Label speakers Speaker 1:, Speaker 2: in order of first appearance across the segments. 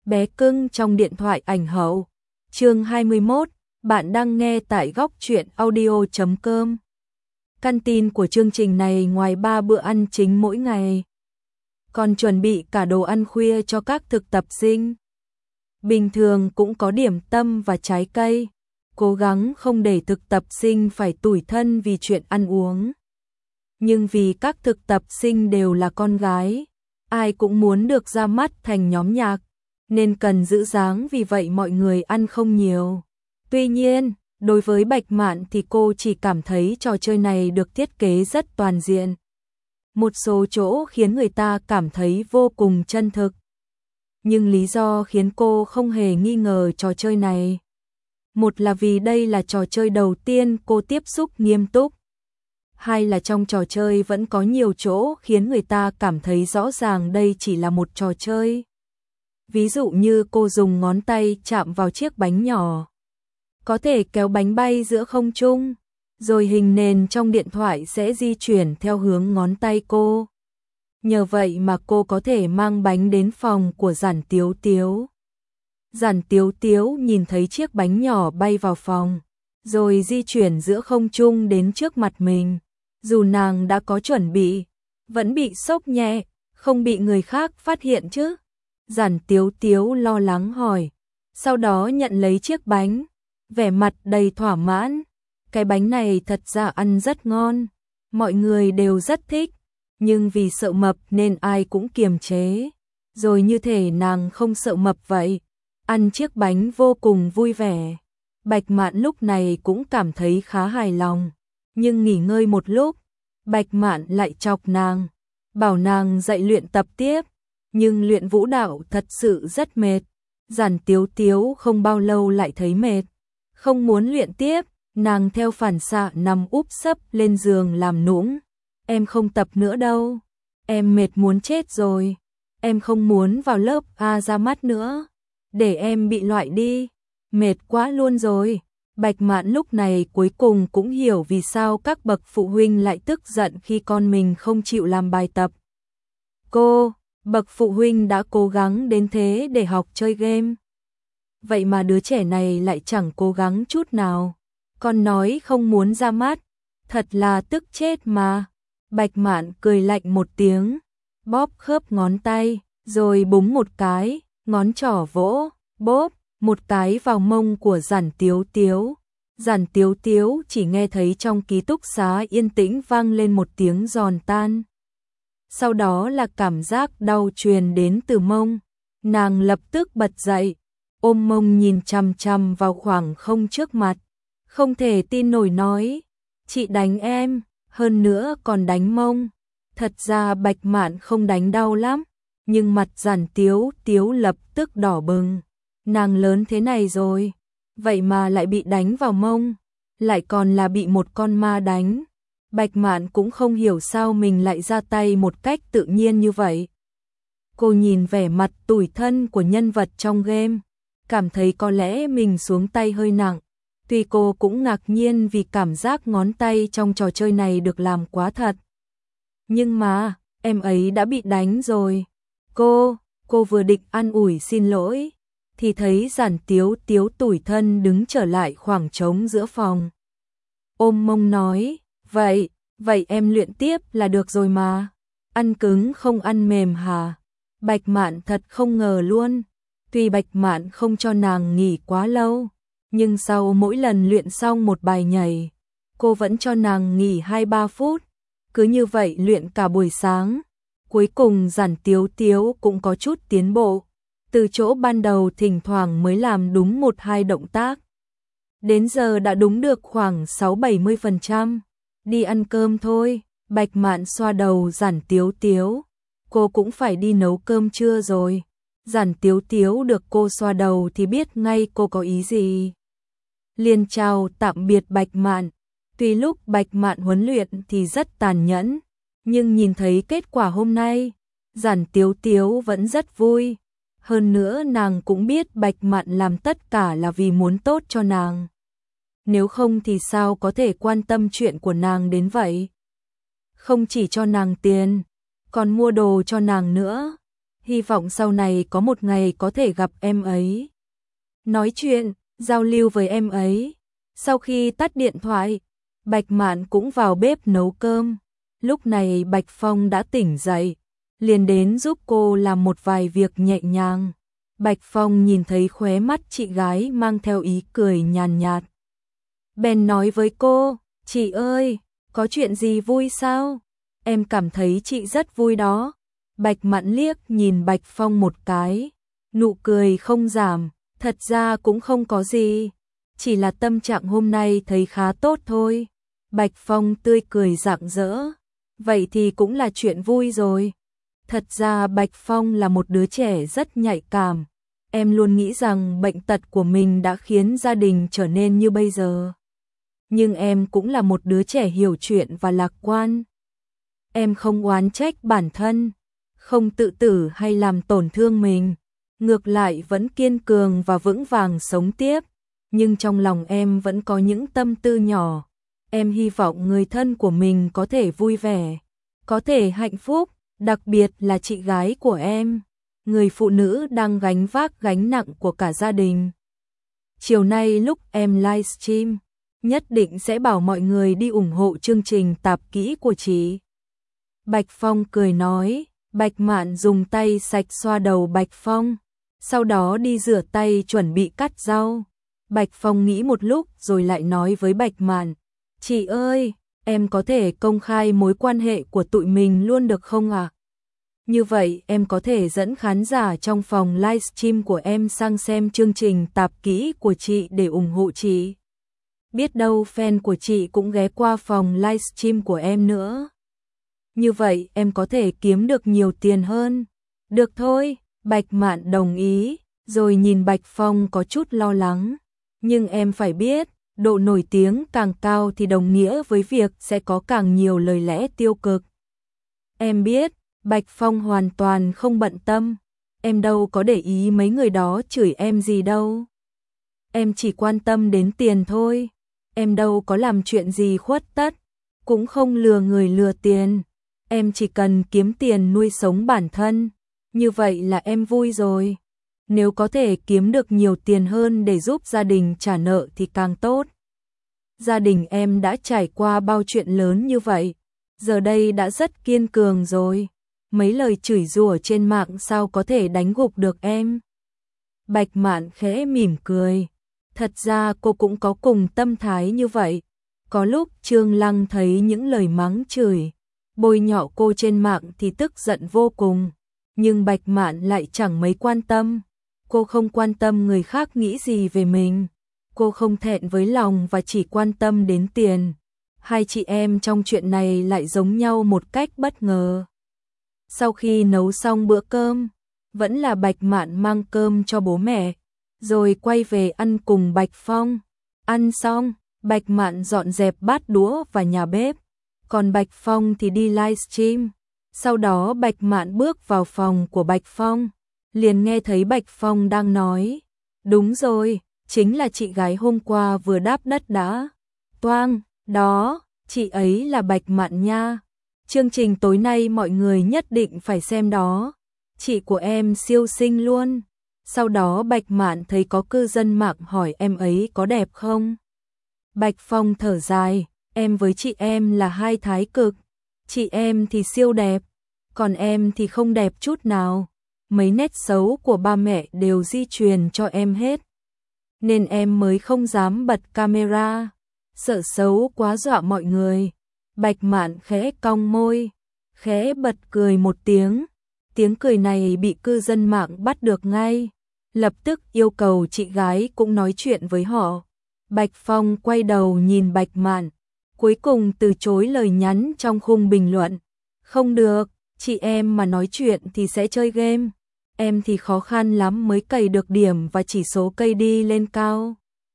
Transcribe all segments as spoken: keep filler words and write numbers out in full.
Speaker 1: bé cưng trong điện thoại ảnh hậu. Chương hai mươi mốt, bạn đang nghe tại góc truyện audio chấm com. Căn tin của chương trình này ngoài ba bữa ăn chính mỗi ngày, còn chuẩn bị cả đồ ăn khuya cho các thực tập sinh. Bình thường cũng có điểm tâm và trái cây, cố gắng không để thực tập sinh phải tủi thân vì chuyện ăn uống. Nhưng vì các thực tập sinh đều là con gái, ai cũng muốn được ra mắt thành nhóm nhạc, nên cần giữ dáng, vì vậy mọi người ăn không nhiều. Tuy nhiên, đối với Bạch Mạn thì cô chỉ cảm thấy trò chơi này được thiết kế rất toàn diện. Một số chỗ khiến người ta cảm thấy vô cùng chân thực. Nhưng lý do khiến cô không hề nghi ngờ trò chơi này, một là vì đây là trò chơi đầu tiên cô tiếp xúc nghiêm túc. Hai là trong trò chơi vẫn có nhiều chỗ khiến người ta cảm thấy rõ ràng đây chỉ là một trò chơi. Ví dụ như cô dùng ngón tay chạm vào chiếc bánh nhỏ, có thể kéo bánh bay giữa không trung, rồi hình nền trong điện thoại sẽ di chuyển theo hướng ngón tay cô. Nhờ vậy mà cô có thể mang bánh đến phòng của Giản Tiếu Tiếu. Giản Tiếu Tiếu nhìn thấy chiếc bánh nhỏ bay vào phòng, rồi di chuyển giữa không trung đến trước mặt mình. Dù nàng đã có chuẩn bị, vẫn bị sốc nhẹ, không bị người khác phát hiện chứ? Giản Tiếu Tiếu lo lắng hỏi, sau đó nhận lấy chiếc bánh, vẻ mặt đầy thỏa mãn. Cái bánh này thật ra ăn rất ngon, mọi người đều rất thích, nhưng vì sợ mập nên ai cũng kiềm chế. Rồi như thể nàng không sợ mập vậy, ăn chiếc bánh vô cùng vui vẻ. Bạch Mạn lúc này cũng cảm thấy khá hài lòng, nhưng nghỉ ngơi một lúc, Bạch Mạn lại chọc nàng, bảo nàng dậy luyện tập tiếp, nhưng luyện vũ đạo thật sự rất mệt. Giản Tiếu Tiếu không bao lâu lại thấy mệt, không muốn luyện tiếp, nàng theo phản xạ nằm úp sấp lên giường làm nũng. Em không tập nữa đâu, em mệt muốn chết rồi, em không muốn vào lớp A ra mắt nữa, để em bị loại đi, mệt quá luôn rồi. Bạch Mạn lúc này cuối cùng cũng hiểu vì sao các bậc phụ huynh lại tức giận khi con mình không chịu làm bài tập. Cô, bậc phụ huynh đã cố gắng đến thế để học chơi game, vậy mà đứa trẻ này lại chẳng cố gắng chút nào, còn nói không muốn ra mắt, thật là tức chết mà. Bạch Mạn cười lạnh một tiếng, bóp khớp ngón tay, rồi búng một cái, ngón trỏ vỗ, bóp một cái vào mông của Giản Tiếu Tiếu. Giản Tiếu Tiếu chỉ nghe thấy trong ký túc xá yên tĩnh vang lên một tiếng giòn tan. Sau đó là cảm giác đau truyền đến từ mông, nàng lập tức bật dậy, ôm mông nhìn chằm chằm vào khoảng không trước mặt, không thể tin nổi nói, chị đánh em, hơn nữa còn đánh mông. Thật ra Bạch Mạn không đánh đau lắm, nhưng mặt Giản Tiếu Tiếu lập tức đỏ bừng. Nàng lớn thế này rồi, vậy mà lại bị đánh vào mông, lại còn là bị một con ma đánh. Bạch Mạn cũng không hiểu sao mình lại ra tay một cách tự nhiên như vậy. Cô nhìn vẻ mặt tủi thân của nhân vật trong game, cảm thấy có lẽ mình xuống tay hơi nặng. Tuy cô cũng ngạc nhiên vì cảm giác ngón tay trong trò chơi này được làm quá thật. Nhưng mà, em ấy đã bị đánh rồi. Cô, cô vừa định an ủi xin lỗi, thì thấy Giản Tiếu Tiếu tủi thân đứng trở lại khoảng trống giữa phòng. Ôm mông nói, vậy, vậy em luyện tiếp là được rồi mà. Ăn cứng không ăn mềm hả? Bạch Mạn thật không ngờ luôn. Tuy Bạch Mạn không cho nàng nghỉ quá lâu, nhưng sau mỗi lần luyện xong một bài nhảy, cô vẫn cho nàng nghỉ hai ba phút. Cứ như vậy luyện cả buổi sáng. Cuối cùng Giản Tiếu Tiếu cũng có chút tiến bộ. Từ chỗ ban đầu thỉnh thoảng mới làm đúng một hai động tác, đến giờ đã đúng được khoảng sáu bảy mươi phần trăm. Đi ăn cơm thôi. Bạch Mạn xoa đầu Giản Tiếu Tiếu. Cô cũng phải đi nấu cơm trưa rồi. Giản Tiếu Tiếu được cô xoa đầu thì biết ngay cô có ý gì, liền chào tạm biệt Bạch Mạn. Tuy lúc Bạch Mạn huấn luyện thì rất tàn nhẫn, nhưng nhìn thấy kết quả hôm nay, Giản Tiếu Tiếu vẫn rất vui. Hơn nữa nàng cũng biết Bạch Mạn làm tất cả là vì muốn tốt cho nàng. Nếu không thì sao có thể quan tâm chuyện của nàng đến vậy. Không chỉ cho nàng tiền, còn mua đồ cho nàng nữa. Hy vọng sau này có một ngày có thể gặp em ấy. Nói chuyện, giao lưu với em ấy. Sau khi tắt điện thoại, Bạch Mạn cũng vào bếp nấu cơm. Lúc này Bạch Phong đã tỉnh dậy, liền đến giúp cô làm một vài việc nhẹ nhàng. Bạch Phong nhìn thấy khóe mắt chị gái mang theo ý cười nhàn nhạt. Bèn nói với cô, chị ơi, có chuyện gì vui sao? Em cảm thấy chị rất vui đó. Bạch Mạn liếc nhìn Bạch Phong một cái, nụ cười không giảm, thật ra cũng không có gì, chỉ là tâm trạng hôm nay thấy khá tốt thôi. Bạch Phong tươi cười rạng rỡ, vậy thì cũng là chuyện vui rồi. Thật ra Bạch Phong là một đứa trẻ rất nhạy cảm, em luôn nghĩ rằng bệnh tật của mình đã khiến gia đình trở nên như bây giờ. Nhưng em cũng là một đứa trẻ hiểu chuyện và lạc quan. Em không oán trách bản thân, không tự tử hay làm tổn thương mình, ngược lại vẫn kiên cường và vững vàng sống tiếp. Nhưng trong lòng em vẫn có những tâm tư nhỏ. Em hy vọng người thân của mình có thể vui vẻ, có thể hạnh phúc, đặc biệt là chị gái của em, người phụ nữ đang gánh vác gánh nặng của cả gia đình. Chiều nay lúc em livestream, nhất định sẽ bảo mọi người đi ủng hộ chương trình tạp kỹ của chị. Bạch Phong cười nói. Bạch Mạn dùng tay sạch xoa đầu Bạch Phong, sau đó đi rửa tay chuẩn bị cắt rau. Bạch Phong nghĩ một lúc rồi lại nói với Bạch Mạn, chị ơi, em có thể công khai mối quan hệ của tụi mình luôn được không ạ? À? Như vậy em có thể dẫn khán giả trong phòng livestream của em sang xem chương trình tạp kỹ của chị để ủng hộ chị. Biết đâu fan của chị cũng ghé qua phòng livestream của em nữa. Như vậy em có thể kiếm được nhiều tiền hơn. Được thôi, Bạch Mạn đồng ý, rồi nhìn Bạch Phong có chút lo lắng. Nhưng em phải biết, độ nổi tiếng càng cao thì đồng nghĩa với việc sẽ có càng nhiều lời lẽ tiêu cực. Em biết, Bạch Phong hoàn toàn không bận tâm. Em đâu có để ý mấy người đó chửi em gì đâu. Em chỉ quan tâm đến tiền thôi. Em đâu có làm chuyện gì khuất tất, cũng không lừa người lừa tiền. Em chỉ cần kiếm tiền nuôi sống bản thân, như vậy là em vui rồi. Nếu có thể kiếm được nhiều tiền hơn để giúp gia đình trả nợ thì càng tốt. Gia đình em đã trải qua bao chuyện lớn như vậy, giờ đây đã rất kiên cường rồi. Mấy lời chửi rủa trên mạng sao có thể đánh gục được em? Bạch Mạn khẽ mỉm cười. Thật ra cô cũng có cùng tâm thái như vậy. Có lúc Trương Lăng thấy những lời mắng chửi, bôi nhọ cô trên mạng thì tức giận vô cùng. Nhưng Bạch Mạn lại chẳng mấy quan tâm. Cô không quan tâm người khác nghĩ gì về mình. Cô không thẹn với lòng và chỉ quan tâm đến tiền. Hai chị em trong chuyện này lại giống nhau một cách bất ngờ. Sau khi nấu xong bữa cơm, vẫn là Bạch Mạn mang cơm cho bố mẹ, rồi quay về ăn cùng Bạch Phong. Ăn xong, Bạch Mạn dọn dẹp bát đũa và nhà bếp, còn Bạch Phong thì đi livestream. Sau đó Bạch Mạn bước vào phòng của Bạch Phong, liền nghe thấy Bạch Phong đang nói, đúng rồi, chính là chị gái hôm qua vừa đáp đất đá. Toang, đó, chị ấy là Bạch Mạn nha. Chương trình tối nay mọi người nhất định phải xem đó. Chị của em siêu xinh luôn. Sau đó Bạch Mạn thấy có cư dân mạng hỏi em ấy có đẹp không. Bạch Phong thở dài, em với chị em là hai thái cực. Chị em thì siêu đẹp, còn em thì không đẹp chút nào. Mấy nét xấu của ba mẹ đều di truyền cho em hết. Nên em mới không dám bật camera, sợ xấu quá dọa mọi người. Bạch Mạn khẽ cong môi, khẽ bật cười một tiếng. Tiếng cười này bị cư dân mạng bắt được ngay, lập tức yêu cầu chị gái cũng nói chuyện với họ. Bạch Phong quay đầu nhìn Bạch Mạn, cuối cùng từ chối lời nhắn trong khung bình luận. Không được, chị em mà nói chuyện thì sẽ chơi game. Em thì khó khăn lắm mới cày được điểm và chỉ số cây đi lên cao.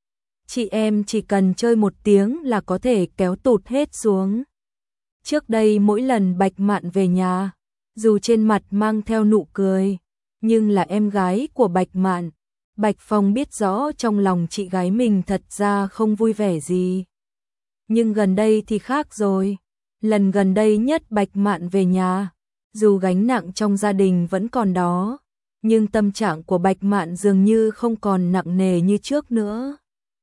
Speaker 1: Chị em chỉ cần chơi một tiếng là có thể kéo tụt hết xuống. Trước đây mỗi lần Bạch Mạn về nhà, dù trên mặt mang theo nụ cười, nhưng là em gái của Bạch Mạn. Bạch Phong biết rõ trong lòng chị gái mình thật ra không vui vẻ gì. Nhưng gần đây thì khác rồi. Lần gần đây nhất Bạch Mạn về nhà, Dù gánh nặng trong gia đình vẫn còn đó, nhưng tâm trạng của Bạch Mạn dường như không còn nặng nề như trước nữa.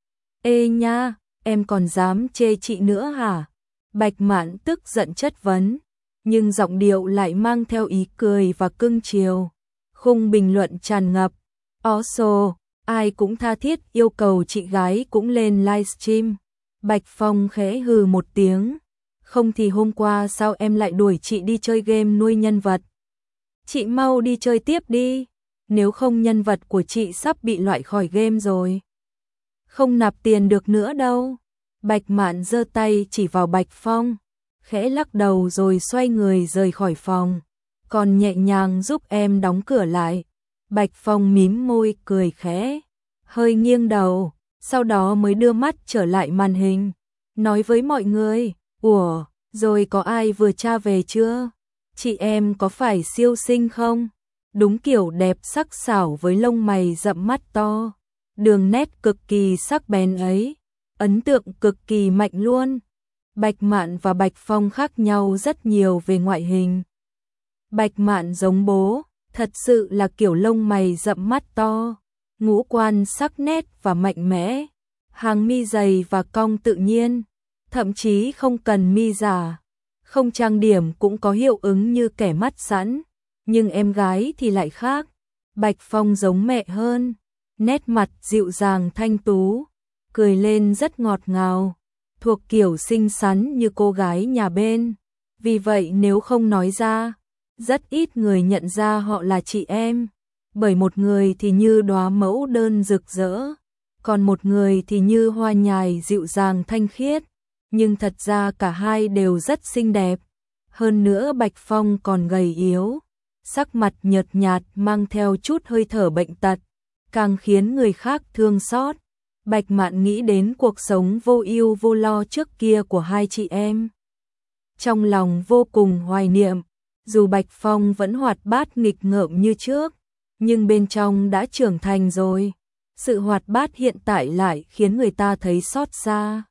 Speaker 1: Ê nha, em còn dám chê chị nữa hả? Bạch Mạn tức giận chất vấn, nhưng giọng điệu lại mang theo ý cười và cưng chiều. Khung bình luận tràn ngập. Also, ai cũng tha thiết yêu cầu chị gái cũng lên livestream. Bạch Phong khẽ hừ một tiếng. Không thì hôm qua sao em lại đuổi chị đi chơi game nuôi nhân vật? Chị mau đi chơi tiếp đi, nếu không nhân vật của chị sắp bị loại khỏi game rồi. Không nạp tiền được nữa đâu. Bạch Mạn giơ tay chỉ vào Bạch Phong, khẽ lắc đầu rồi xoay người rời khỏi phòng, còn nhẹ nhàng giúp em đóng cửa lại. Bạch Phong mím môi cười khẽ, hơi nghiêng đầu, sau đó mới đưa mắt trở lại màn hình, nói với mọi người, ủa, rồi có ai vừa tra về chưa? Chị em có phải siêu xinh không? Đúng kiểu đẹp sắc sảo với lông mày rậm mắt to, đường nét cực kỳ sắc bén ấy, ấn tượng cực kỳ mạnh luôn. Bạch Mạn và Bạch Phong khác nhau rất nhiều về ngoại hình. Bạch Mạn giống bố, thật sự là kiểu lông mày rậm mắt to, ngũ quan sắc nét và mạnh mẽ, hàng mi dày và cong tự nhiên, thậm chí không cần mi giả, không trang điểm cũng có hiệu ứng như kẻ mắt sẵn. Nhưng em gái thì lại khác, Bạch Phong giống mẹ hơn, nét mặt dịu dàng thanh tú, cười lên rất ngọt ngào, thuộc kiểu xinh xắn như cô gái nhà bên. Vì vậy nếu không nói ra, rất ít người nhận ra họ là chị em, bởi một người thì như đóa mẫu đơn rực rỡ, còn một người thì như hoa nhài dịu dàng thanh khiết, nhưng thật ra cả hai đều rất xinh đẹp. Hơn nữa Bạch Phong còn gầy yếu, sắc mặt nhợt nhạt mang theo chút hơi thở bệnh tật, càng khiến người khác thương xót. Bạch Mạn nghĩ đến cuộc sống vô ưu vô lo trước kia của hai chị em, trong lòng vô cùng hoài niệm. Dù Bạch Phong vẫn hoạt bát nghịch ngợm như trước, nhưng bên trong đã trưởng thành rồi. Sự hoạt bát hiện tại lại khiến người ta thấy xót xa.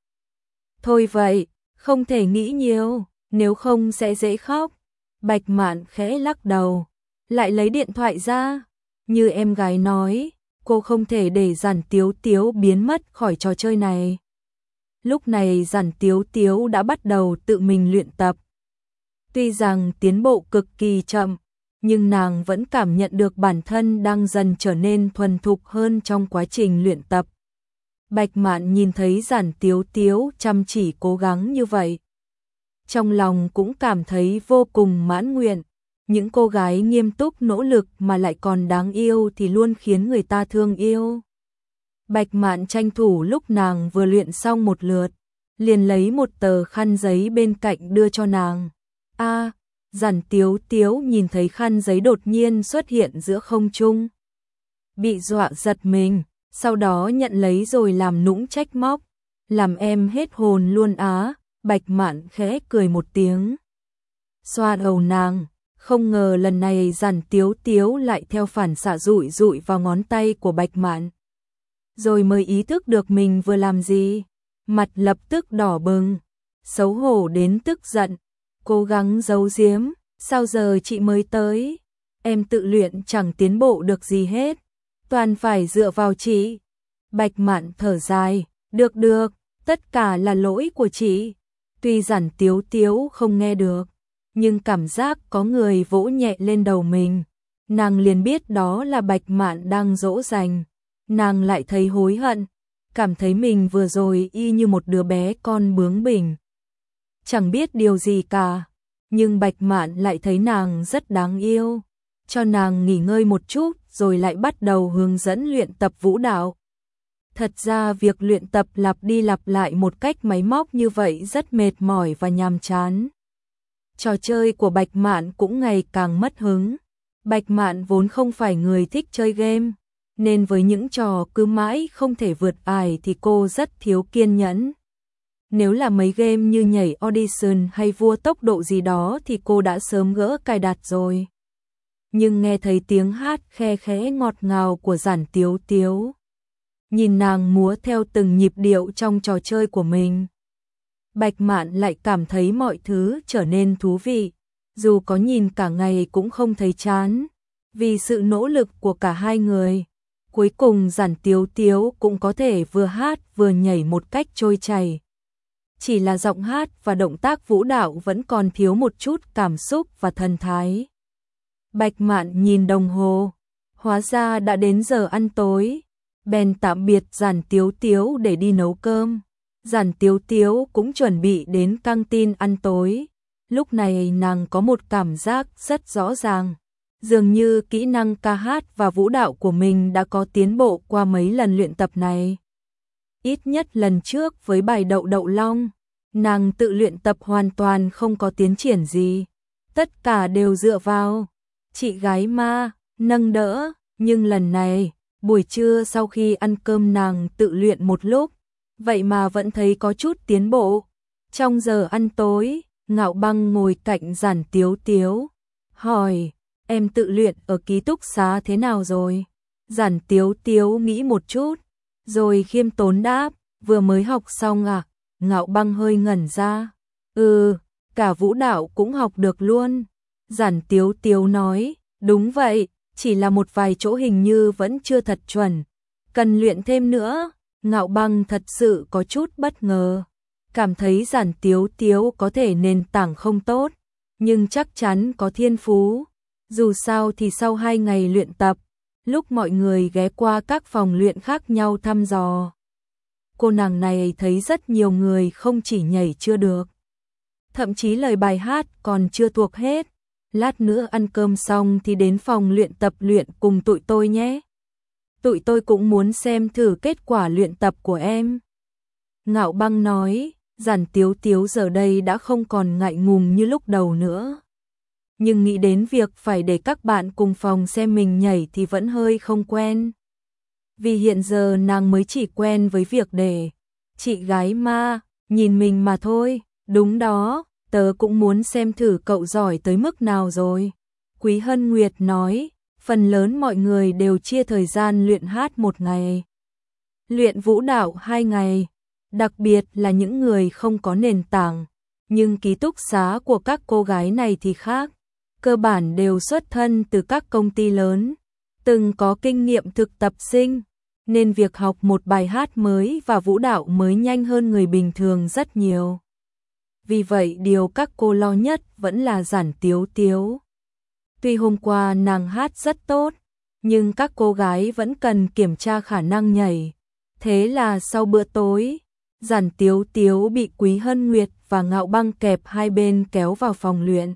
Speaker 1: Thôi vậy, không thể nghĩ nhiều, nếu không sẽ dễ khóc. Bạch Mạn khẽ lắc đầu, lại lấy điện thoại ra. Như em gái nói, cô không thể để Giản Tiếu Tiếu biến mất khỏi trò chơi này. Lúc này Giản Tiếu Tiếu đã bắt đầu tự mình luyện tập. Tuy rằng tiến bộ cực kỳ chậm, nhưng nàng vẫn cảm nhận được bản thân đang dần trở nên thuần thục hơn trong quá trình luyện tập. Bạch Mạn nhìn thấy Giản Tiếu Tiếu chăm chỉ cố gắng như vậy, trong lòng cũng cảm thấy vô cùng mãn nguyện. Những cô gái nghiêm túc nỗ lực mà lại còn đáng yêu thì luôn khiến người ta thương yêu. Bạch Mạn tranh thủ lúc nàng vừa luyện xong một lượt, liền lấy một tờ khăn giấy bên cạnh đưa cho nàng. A, à, Giản Tiếu Tiếu nhìn thấy khăn giấy đột nhiên xuất hiện giữa không trung, bị dọa giật mình, sau đó nhận lấy rồi làm nũng trách móc, làm em hết hồn luôn á. Bạch Mạn khẽ cười một tiếng, xoa đầu nàng, không ngờ lần này Giản Tiếu Tiếu lại theo phản xạ rụi rụi vào ngón tay của Bạch Mạn, rồi mới ý thức được mình vừa làm gì, mặt lập tức đỏ bừng, xấu hổ đến tức giận, cố gắng giấu giếm, sao giờ chị mới tới, em tự luyện chẳng tiến bộ được gì hết, toàn phải dựa vào chị. Bạch Mạn thở dài, được được, tất cả là lỗi của chị. Tuy Giản Tiếu Tiếu không nghe được, nhưng cảm giác có người vỗ nhẹ lên đầu mình, nàng liền biết đó là Bạch Mạn đang dỗ dành. Nàng lại thấy hối hận, cảm thấy mình vừa rồi y như một đứa bé con bướng bỉnh, chẳng biết điều gì cả. Nhưng Bạch Mạn lại thấy nàng rất đáng yêu, cho nàng nghỉ ngơi một chút rồi lại bắt đầu hướng dẫn luyện tập vũ đạo. Thật ra việc luyện tập lặp đi lặp lại một cách máy móc như vậy rất mệt mỏi và nhàm chán. Trò chơi của Bạch Mạn cũng ngày càng mất hứng. Bạch Mạn vốn không phải người thích chơi game, nên với những trò cứ mãi không thể vượt ải thì cô rất thiếu kiên nhẫn. Nếu là mấy game như nhảy audition hay vua tốc độ gì đó thì cô đã sớm gỡ cài đặt rồi. Nhưng nghe thấy tiếng hát khe khẽ ngọt ngào của Giản Tiếu Tiếu, nhìn nàng múa theo từng nhịp điệu trong trò chơi của mình, Bạch Mạn lại cảm thấy mọi thứ trở nên thú vị. dù có nhìn cả ngày cũng không thấy chán. Vì sự nỗ lực của cả hai người, cuối cùng Giản Tiếu Tiếu cũng có thể vừa hát vừa nhảy một cách trôi chảy. Chỉ là giọng hát và động tác vũ đạo vẫn còn thiếu một chút cảm xúc và thần thái. Bạch Mạn nhìn đồng hồ, hóa ra đã đến giờ ăn tối, bèn tạm biệt Giản Tiếu Tiếu để đi nấu cơm. Giản Tiếu Tiếu cũng chuẩn bị đến căng tin ăn tối. Lúc này nàng có một cảm giác rất rõ ràng, dường như kỹ năng ca hát và vũ đạo của mình đã có tiến bộ qua mấy lần luyện tập này. Ít nhất lần trước với bài Đậu Đậu Long, nàng tự luyện tập hoàn toàn không có tiến triển gì. Tất cả đều dựa vào chị gái ma nâng đỡ, nhưng lần này, buổi trưa sau khi ăn cơm nàng tự luyện một lúc, vậy mà vẫn thấy có chút tiến bộ. Trong giờ ăn tối, Ngạo Băng ngồi cạnh Giản Tiếu Tiếu, hỏi, em tự luyện ở ký túc xá thế nào rồi? Giản Tiếu Tiếu nghĩ một chút, rồi khiêm tốn đáp, vừa mới học xong à? Ngạo Băng hơi ngẩn ra, ừ, cả vũ đạo cũng học được luôn. Giản Tiếu Tiếu nói, đúng vậy, chỉ là một vài chỗ hình như vẫn chưa thật chuẩn, cần luyện thêm nữa. Ngạo Băng thật sự có chút bất ngờ, cảm thấy Giản Tiếu Tiếu có thể nền tảng không tốt, nhưng chắc chắn có thiên phú. Dù sao thì sau hai ngày luyện tập, lúc mọi người ghé qua các phòng luyện khác nhau thăm dò, cô nàng này thấy rất nhiều người không chỉ nhảy chưa được, thậm chí lời bài hát còn chưa thuộc hết. Lát nữa ăn cơm xong thì đến phòng luyện tập luyện cùng tụi tôi nhé. Tụi tôi cũng muốn xem thử kết quả luyện tập của em. Ngạo Băng nói, Giản Tiếu Tiếu giờ đây đã không còn ngại ngùng như lúc đầu nữa. Nhưng nghĩ đến việc phải để các bạn cùng phòng xem mình nhảy thì vẫn hơi không quen. Vì hiện giờ nàng mới chỉ quen với việc để chị gái ma nhìn mình mà thôi. Đúng đó, tớ cũng muốn xem thử cậu giỏi tới mức nào rồi. Quý Hân Nguyệt nói, phần lớn mọi người đều chia thời gian luyện hát một ngày, luyện vũ đạo hai ngày, đặc biệt là những người không có nền tảng. Nhưng ký túc xá của các cô gái này thì khác, cơ bản đều xuất thân từ các công ty lớn, từng có kinh nghiệm thực tập sinh, nên việc học một bài hát mới và vũ đạo mới nhanh hơn người bình thường rất nhiều. Vì vậy điều các cô lo nhất vẫn là Giản Tiếu Tiếu. Tuy hôm qua nàng hát rất tốt, nhưng các cô gái vẫn cần kiểm tra khả năng nhảy. Thế là sau bữa tối, Giản Tiếu Tiếu bị Quý Hân Nguyệt và Ngạo Băng kẹp hai bên kéo vào phòng luyện.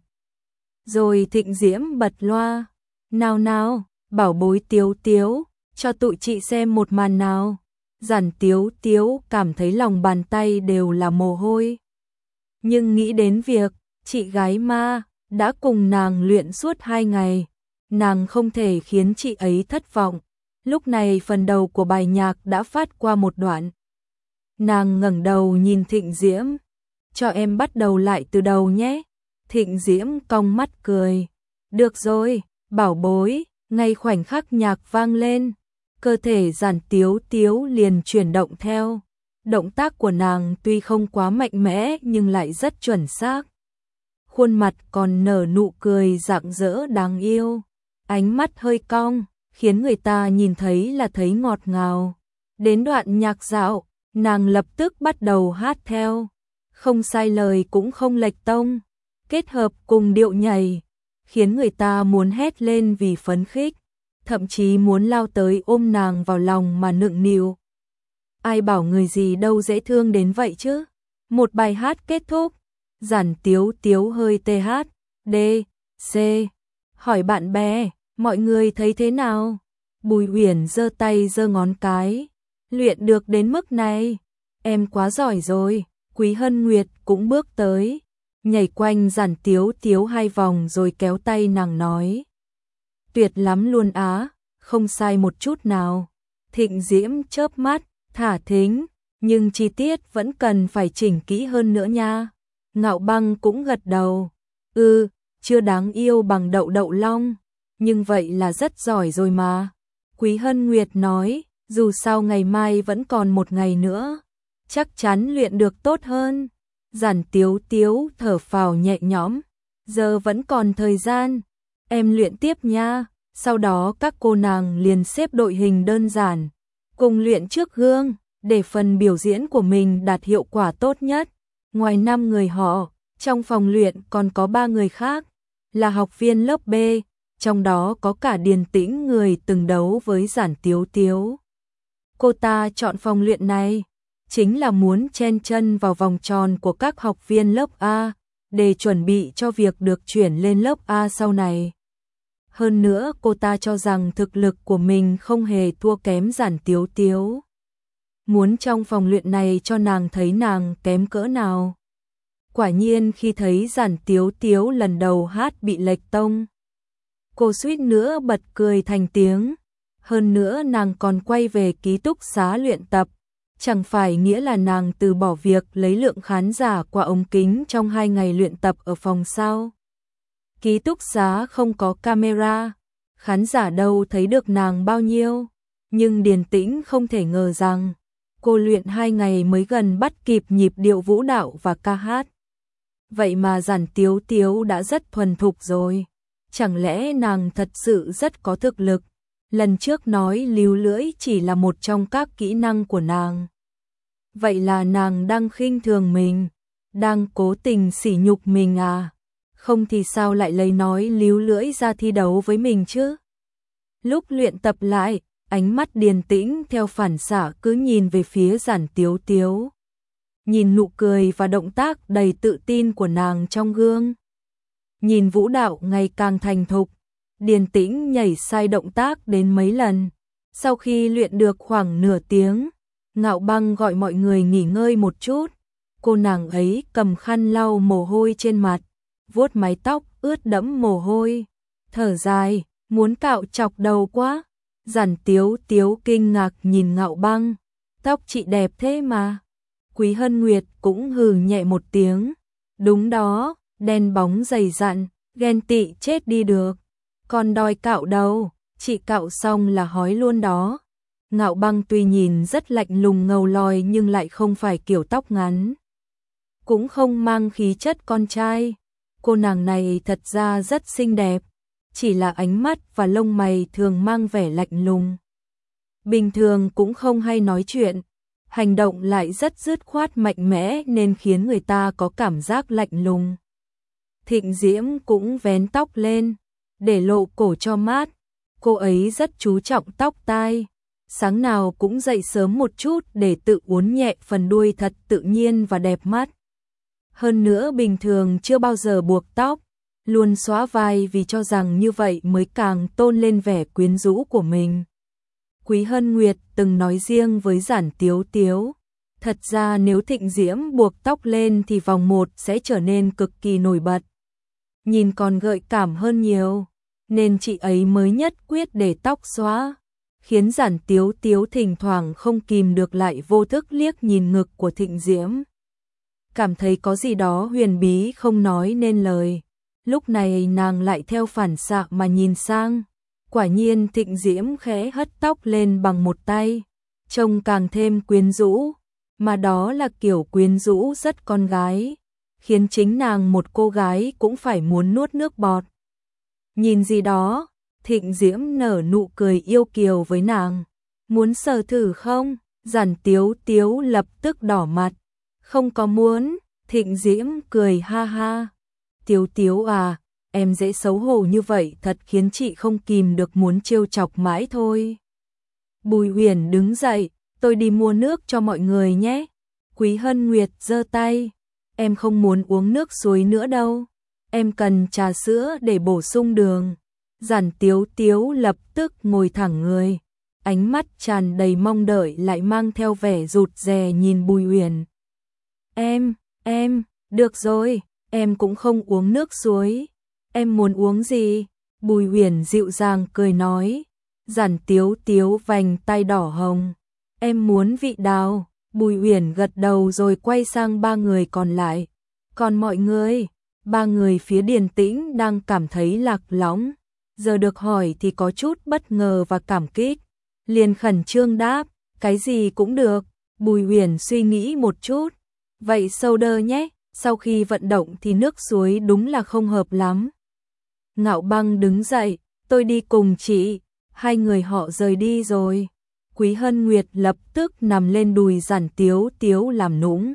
Speaker 1: Rồi Thịnh Diễm bật loa, nào nào, bảo bối Tiếu Tiếu, cho tụi chị xem một màn nào. Giản Tiếu Tiếu cảm thấy lòng bàn tay đều là mồ hôi. Nhưng nghĩ đến việc chị gái ma đã cùng nàng luyện suốt hai ngày, nàng không thể khiến chị ấy thất vọng. Lúc này phần đầu của bài nhạc đã phát qua một đoạn. Nàng ngẩng đầu nhìn Thịnh Diễm, cho em bắt đầu lại từ đầu nhé. Thịnh Diễm cong mắt cười, được rồi, bảo bối. Ngay khoảnh khắc nhạc vang lên, cơ thể Giản Tiếu Tiếu liền chuyển động theo. Động tác của nàng tuy không quá mạnh mẽ nhưng lại rất chuẩn xác. Khuôn mặt còn nở nụ cười rạng rỡ đáng yêu, ánh mắt hơi cong, khiến người ta nhìn thấy là thấy ngọt ngào. Đến đoạn nhạc dạo, nàng lập tức bắt đầu hát theo, không sai lời cũng không lệch tông, kết hợp cùng điệu nhảy, khiến người ta muốn hét lên vì phấn khích, thậm chí muốn lao tới ôm nàng vào lòng mà nựng nịu. Ai bảo người gì đâu dễ thương đến vậy chứ. Một bài hát kết thúc, Giản Tiếu Tiếu hơi tê hát, D, C, hỏi bạn bè, mọi người thấy thế nào? Bùi Uyển giơ tay giơ ngón cái, luyện được đến mức này, em quá giỏi rồi. Quý Hân Nguyệt cũng bước tới, nhảy quanh Giản Tiếu Tiếu hai vòng rồi kéo tay nàng nói, tuyệt lắm luôn á, không sai một chút nào. Thịnh Diễm chớp mắt, thả thính, nhưng chi tiết vẫn cần phải chỉnh kỹ hơn nữa nha. Ngạo Băng cũng gật đầu, ừ, chưa đáng yêu bằng Đậu Đậu Long, nhưng vậy là rất giỏi rồi mà. Quý Hân Nguyệt nói, dù sao ngày mai vẫn còn một ngày nữa, chắc chắn luyện được tốt hơn. Giản Tiếu Tiếu thở phào nhẹ nhõm, Giờ vẫn còn thời gian, em luyện tiếp nha. Sau đó các cô nàng liền xếp đội hình đơn giản, cùng luyện trước gương, để phần biểu diễn của mình đạt hiệu quả tốt nhất. Ngoài năm người họ, trong phòng luyện còn có ba người khác, là học viên lớp B, trong đó có cả Điền Tĩnh, người từng đấu với Giản Tiếu Tiếu. Cô ta chọn phòng luyện này, chính là muốn chen chân vào vòng tròn của các học viên lớp A, để chuẩn bị cho việc được chuyển lên lớp A sau này. Hơn nữa cô ta cho rằng thực lực của mình không hề thua kém Giản Tiếu Tiếu. Muốn trong phòng luyện này cho nàng thấy nàng kém cỡ nào. Quả nhiên khi thấy Giản Tiếu Tiếu lần đầu hát bị lệch tông, cô suýt nữa bật cười thành tiếng. Hơn nữa nàng còn quay về ký túc xá luyện tập, chẳng phải nghĩa là nàng từ bỏ việc lấy lượng khán giả qua ống kính trong hai ngày luyện tập ở phòng sao. Ký túc xá không có camera, khán giả đâu thấy được nàng bao nhiêu. Nhưng Điền Tĩnh không thể ngờ rằng cô luyện hai ngày mới gần bắt kịp nhịp điệu vũ đạo và ca hát. Vậy mà Giản Tiếu Tiếu đã rất thuần thục rồi. Chẳng lẽ nàng thật sự rất có thực lực? Lần trước nói líu lưỡi chỉ là một trong các kỹ năng của nàng. Vậy là nàng đang khinh thường mình, đang cố tình sỉ nhục mình à? Không thì sao lại lấy nói líu lưỡi ra thi đấu với mình chứ? Lúc luyện tập lại, ánh mắt Điền Tĩnh theo phản xạ cứ nhìn về phía Giản Tiếu Tiếu. Nhìn nụ cười và động tác đầy tự tin của nàng trong gương. Nhìn vũ đạo ngày càng thành thục, Điền Tĩnh nhảy sai động tác đến mấy lần. Sau khi luyện được khoảng nửa tiếng, Ngạo Băng gọi mọi người nghỉ ngơi một chút. Cô nàng ấy cầm khăn lau mồ hôi trên mặt, vuốt mái tóc ướt đẫm mồ hôi, thở dài, muốn cạo chọc đầu quá. Giản Tiếu Tiếu kinh ngạc nhìn Ngạo Băng, tóc chị đẹp thế mà. Quý Hân Nguyệt cũng hừ nhẹ một tiếng, đúng đó, đen bóng dày dặn, ghen tị chết đi được. Còn đòi cạo đầu, chị cạo xong là hói luôn đó. Ngạo Băng tuy nhìn rất lạnh lùng ngầu lòi nhưng lại không phải kiểu tóc ngắn, cũng không mang khí chất con trai. Cô nàng này thật ra rất xinh đẹp, chỉ là ánh mắt và lông mày thường mang vẻ lạnh lùng. Bình thường cũng không hay nói chuyện, hành động lại rất dứt khoát mạnh mẽ nên khiến người ta có cảm giác lạnh lùng. Thịnh Diễm cũng vén tóc lên, để lộ cổ cho mát. Cô ấy rất chú trọng tóc tai, sáng nào cũng dậy sớm một chút để tự uốn nhẹ phần đuôi thật tự nhiên và đẹp mắt. Hơn nữa bình thường chưa bao giờ buộc tóc, luôn xóa vai vì cho rằng như vậy mới càng tôn lên vẻ quyến rũ của mình. Quý Hân Nguyệt từng nói riêng với Giản Tiếu Tiếu, thật ra nếu Thịnh Diễm buộc tóc lên thì vòng một sẽ trở nên cực kỳ nổi bật, nhìn còn gợi cảm hơn nhiều, nên chị ấy mới nhất quyết để tóc xóa, khiến Giản Tiếu Tiếu thỉnh thoảng không kìm được lại vô thức liếc nhìn ngực của Thịnh Diễm. Cảm thấy có gì đó huyền bí không nói nên lời. Lúc này nàng lại theo phản xạ mà nhìn sang. Quả nhiên Thịnh Diễm khẽ hất tóc lên bằng một tay, trông càng thêm quyến rũ, mà đó là kiểu quyến rũ rất con gái, khiến chính nàng một cô gái cũng phải muốn nuốt nước bọt. Nhìn gì đó, Thịnh Diễm nở nụ cười yêu kiều với nàng. Muốn sờ thử không? Giản Tiếu Tiếu lập tức đỏ mặt. Không có muốn. Thịnh Diễm cười ha ha. Tiếu Tiếu à, em dễ xấu hổ như vậy thật khiến chị không kìm được muốn trêu chọc mãi thôi. Bùi Huyền đứng dậy, tôi đi mua nước cho mọi người nhé. Quý Hân Nguyệt giơ tay. Em không muốn uống nước suối nữa đâu. Em cần trà sữa để bổ sung đường. Giản Tiếu Tiếu lập tức ngồi thẳng người, ánh mắt tràn đầy mong đợi lại mang theo vẻ rụt rè nhìn Bùi Huyền. Em, em, được rồi, em cũng không uống nước suối. Em muốn uống gì? Bùi Huyền dịu dàng cười nói. Giản Tiếu Tiếu vành tay đỏ hồng. Em muốn vị đào. Bùi Huyền gật đầu rồi quay sang ba người còn lại. Còn mọi người, ba người phía Điền Tĩnh đang cảm thấy lạc lõng. Giờ được hỏi thì có chút bất ngờ và cảm kích. Liền khẩn trương đáp, cái gì cũng được. Bùi Huyền suy nghĩ một chút. Vậy soda nhé, Sau khi vận động thì nước suối đúng là không hợp lắm. Ngạo Băng đứng dậy, tôi đi cùng chị. Hai người họ rời đi rồi. Quý Hân Nguyệt lập tức nằm lên đùi Giản Tiếu Tiếu làm nũng.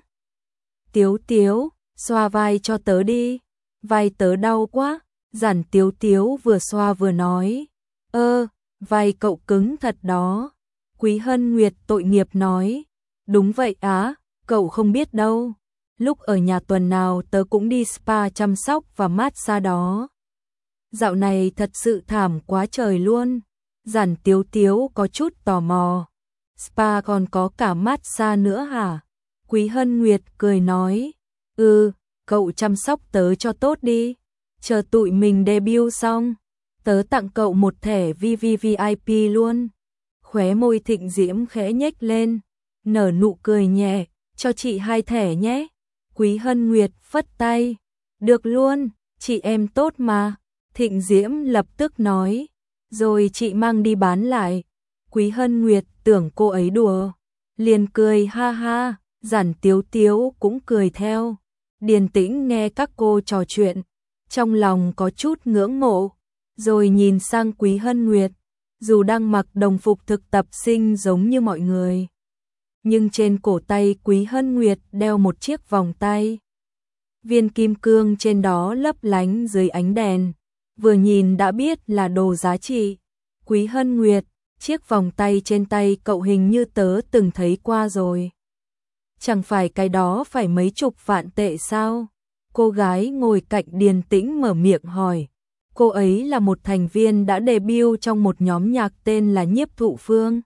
Speaker 1: Tiếu Tiếu, xoa vai cho tớ đi. Vai tớ đau quá. Giản Tiếu Tiếu vừa xoa vừa nói. Ơ, vai cậu cứng thật đó. Quý Hân Nguyệt tội nghiệp nói. Đúng vậy á, cậu không biết đâu. Lúc ở nhà tuần nào tớ cũng đi spa chăm sóc và massage đó. Dạo này thật sự thảm quá trời luôn. Giản Tiếu Tiếu có chút tò mò. Spa còn có cả massage nữa hả? Quý Hân Nguyệt cười nói. Ừ, cậu chăm sóc tớ cho tốt đi. Chờ tụi mình debut xong, tớ tặng cậu một thẻ vê vê vê i pê luôn. Khóe môi Thịnh Diễm khẽ nhếch lên, nở nụ cười nhẹ, cho chị hai thẻ nhé. Quý Hân Nguyệt phất tay. Được luôn, chị em tốt mà. Thịnh Diễm lập tức nói. Rồi chị mang đi bán lại. Quý Hân Nguyệt tưởng cô ấy đùa, liền cười ha ha. Giản Tiếu Tiếu cũng cười theo. Điền Tĩnh nghe các cô trò chuyện, trong lòng có chút ngưỡng mộ, rồi nhìn sang Quý Hân Nguyệt. Dù đang mặc đồng phục thực tập sinh giống như mọi người, nhưng trên cổ tay Quý Hân Nguyệt đeo một chiếc vòng tay. Viên kim cương trên đó lấp lánh dưới ánh đèn, vừa nhìn đã biết là đồ giá trị. Quý Hân Nguyệt, chiếc vòng tay trên tay cậu hình như tớ từng thấy qua rồi. Chẳng phải cái đó phải mấy chục vạn tệ sao? Cô gái ngồi cạnh Điền Tĩnh mở miệng hỏi. Cô ấy là một thành viên đã debut trong một nhóm nhạc tên là Nhiếp Thụ Phương.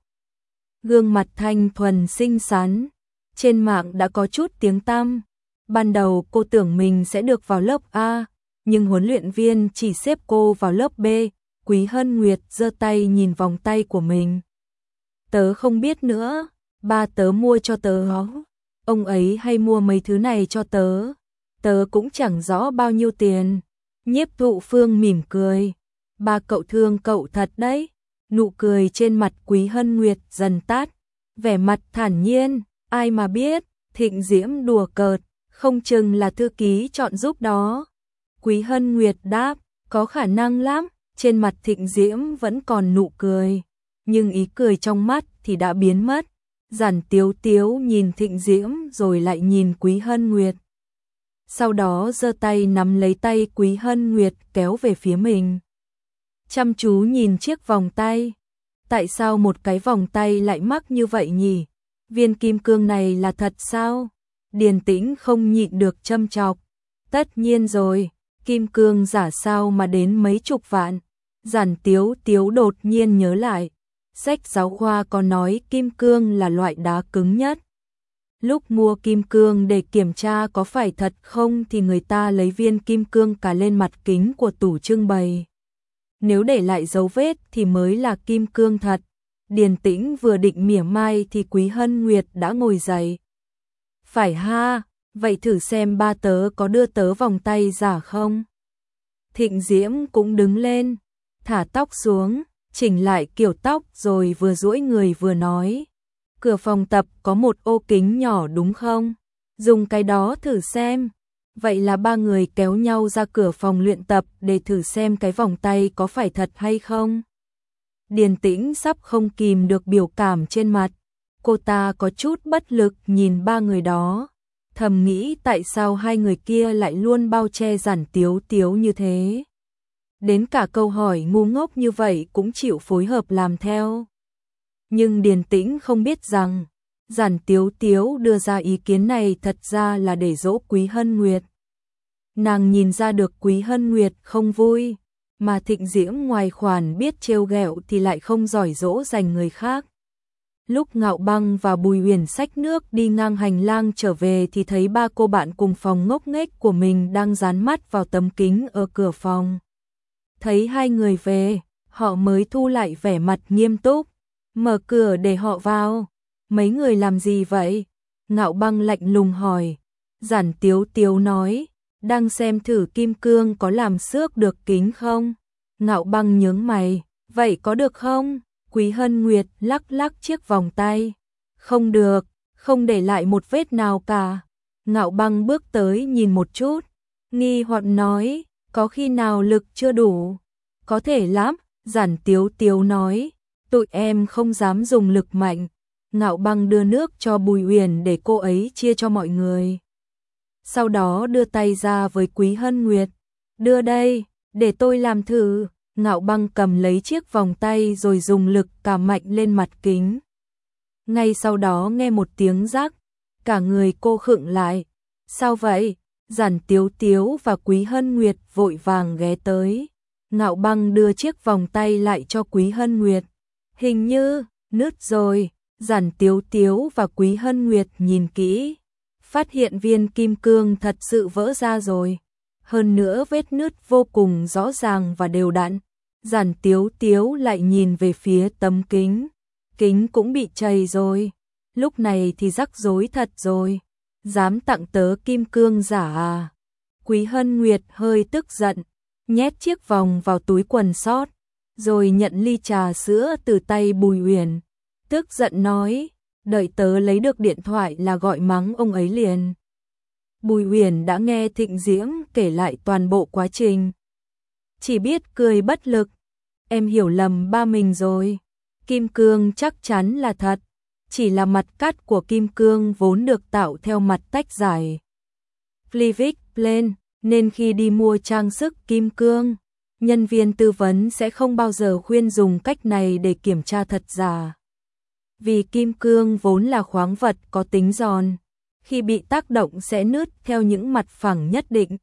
Speaker 1: Gương mặt thanh thuần xinh xắn, trên mạng đã có chút tiếng tăm. Ban đầu cô tưởng mình sẽ được vào lớp A, nhưng huấn luyện viên chỉ xếp cô vào lớp B. Quý Hân Nguyệt giơ tay nhìn vòng tay của mình. Tớ không biết nữa, ba tớ mua cho tớ đó. Ông ấy hay mua mấy thứ này cho tớ, tớ cũng chẳng rõ bao nhiêu tiền. Nhiếp Thụ Phương mỉm cười. Ba cậu thương cậu thật đấy. Nụ cười trên mặt Quý Hân Nguyệt dần tắt, vẻ mặt thản nhiên. Ai mà biết, Thịnh Diễm đùa cợt, không chừng là thư ký chọn giúp đó. Quý Hân Nguyệt đáp, có khả năng lắm. Trên mặt Thịnh Diễm vẫn còn nụ cười, nhưng ý cười trong mắt thì đã biến mất. Giản Tiếu Tiếu nhìn Thịnh Diễm rồi lại nhìn Quý Hân Nguyệt. Sau đó giơ tay nắm lấy tay Quý Hân Nguyệt kéo về phía mình. Chăm chú nhìn chiếc vòng tay. Tại sao một cái vòng tay lại mắc như vậy nhỉ? Viên kim cương này là thật sao? Điền Tĩnh không nhịn được châm chọc. Tất nhiên rồi, kim cương giả sao mà đến mấy chục vạn. Giản Tiếu Tiếu đột nhiên nhớ lại. Sách giáo khoa có nói kim cương là loại đá cứng nhất. Lúc mua kim cương để kiểm tra có phải thật không thì người ta lấy viên kim cương cà lên mặt kính của tủ trưng bày. Nếu để lại dấu vết thì mới là kim cương thật. Điền Tĩnh vừa định mỉa mai thì Quý Hân Nguyệt đã ngồi dậy. Phải ha, vậy thử xem ba tớ có đưa tớ vòng tay giả không? Thịnh Diễm cũng đứng lên, thả tóc xuống, chỉnh lại kiểu tóc rồi vừa duỗi người vừa nói. Cửa phòng tập có một ô kính nhỏ đúng không? Dùng cái đó thử xem. Vậy là ba người kéo nhau ra cửa phòng luyện tập để thử xem cái vòng tay có phải thật hay không. Điền Tĩnh sắp không kìm được biểu cảm trên mặt. Cô ta có chút bất lực nhìn ba người đó. Thầm nghĩ tại sao hai người kia lại luôn bao che Giản Tiếu Tiếu như thế. Đến cả câu hỏi ngu ngốc như vậy cũng chịu phối hợp làm theo. Nhưng Điền Tĩnh không biết rằng, Giản Tiếu Tiếu đưa ra ý kiến này thật ra là để dỗ Quý Hân Nguyệt. Nàng nhìn ra được Quý Hân Nguyệt không vui, mà Thịnh Diễm ngoài khoản biết trêu ghẹo thì lại không giỏi dỗ dành người khác. Lúc Ngạo Băng và Bùi Uyển xách nước đi ngang hành lang trở về thì thấy ba cô bạn cùng phòng ngốc nghếch của mình đang dán mắt vào tấm kính ở cửa phòng. Thấy hai người về, họ mới thu lại vẻ mặt nghiêm túc, mở cửa để họ vào. Mấy người làm gì vậy? Ngạo Băng lạnh lùng hỏi. Giản Tiếu Tiếu nói, đang xem thử kim cương có làm xước được kính không? Ngạo Băng nhướng mày, vậy có được không? Quý Hân Nguyệt lắc lắc chiếc vòng tay. Không được, không để lại một vết nào cả. Ngạo Băng bước tới nhìn một chút, nghi hoặc nói, có khi nào lực chưa đủ? Có thể lắm, Giản Tiếu Tiếu nói, tụi em không dám dùng lực mạnh. Ngạo Băng đưa nước cho Bùi Huyền để cô ấy chia cho mọi người. Sau đó đưa tay ra với Quý Hân Nguyệt, đưa đây, để tôi làm thử. Ngạo Băng cầm lấy chiếc vòng tay rồi dùng lực cà mạnh lên mặt kính. Ngay sau đó nghe một tiếng rắc, cả người cô khựng lại. Sao vậy? Giản Tiếu Tiếu và Quý Hân Nguyệt vội vàng ghé tới. Ngạo Băng đưa chiếc vòng tay lại cho Quý Hân Nguyệt. Hình như, nứt rồi. Giản Tiếu Tiếu và Quý Hân Nguyệt nhìn kỹ, phát hiện viên kim cương thật sự vỡ ra rồi. Hơn nữa vết nứt vô cùng rõ ràng và đều đặn. Giản Tiếu Tiếu lại nhìn về phía tấm kính. Kính cũng bị trầy rồi. Lúc này thì rắc rối thật rồi. Dám tặng tớ kim cương giả à? Quý Hân Nguyệt hơi tức giận, nhét chiếc vòng vào túi quần sót, rồi nhận ly trà sữa từ tay Bùi Huyền. Tức giận nói, đợi tớ lấy được điện thoại là gọi mắng ông ấy liền. Bùi Huyền đã nghe Thịnh Diễm kể lại toàn bộ quá trình. Chỉ biết cười bất lực. Em hiểu lầm ba mình rồi. Kim cương chắc chắn là thật. Chỉ là mặt cắt của kim cương vốn được tạo theo mặt tách giải Clivic Plane, nên khi đi mua trang sức kim cương, nhân viên tư vấn sẽ không bao giờ khuyên dùng cách này để kiểm tra thật giả. Vì kim cương vốn là khoáng vật có tính giòn, khi bị tác động sẽ nứt theo những mặt phẳng nhất định,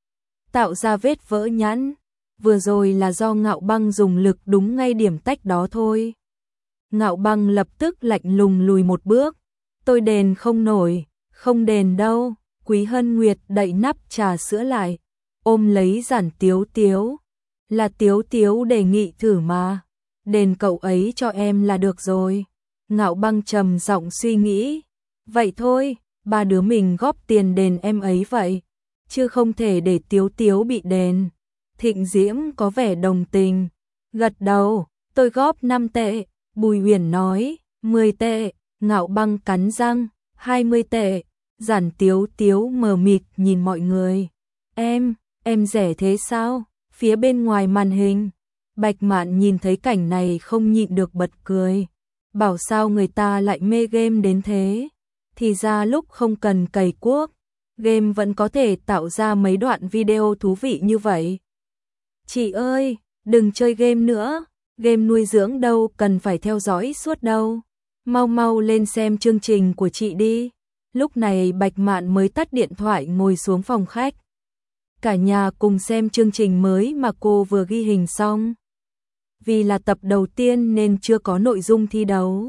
Speaker 1: tạo ra vết vỡ nhẵn. Vừa rồi là do Ngạo Băng dùng lực đúng ngay điểm tách đó thôi. Ngạo Băng lập tức lạnh lùng lùi một bước. Tôi đền không nổi, không đền đâu. Quý Hân Nguyệt đậy nắp trà sữa lại, ôm lấy Giản Tiếu Tiếu. Là Tiếu Tiếu đề nghị thử mà. Đền cậu ấy cho em là được rồi. Ngạo Băng trầm giọng suy nghĩ. Vậy thôi, ba đứa mình góp tiền đền em ấy vậy, chứ không thể để Tiếu Tiếu bị đền. Thịnh Diễm có vẻ đồng tình, gật đầu, tôi góp năm tệ. Bùi Huyền nói, mười tệ. Ngạo Băng cắn răng, hai mươi tệ. Giản Tiếu Tiếu mờ mịt nhìn mọi người. Em, em rẻ thế sao? Phía bên ngoài màn hình, Bạch Mạn nhìn thấy cảnh này không nhịn được bật cười. Bảo sao người ta lại mê game đến thế? Thì ra lúc không cần cày cuốc, game vẫn có thể tạo ra mấy đoạn video thú vị như vậy. Chị ơi, đừng chơi game nữa, game nuôi dưỡng đâu cần phải theo dõi suốt đâu. Mau mau lên xem chương trình của chị đi. Lúc này Bạch Mạn mới tắt điện thoại ngồi xuống phòng khách. Cả nhà cùng xem chương trình mới mà cô vừa ghi hình xong. Vì là tập đầu tiên nên chưa có nội dung thi đấu.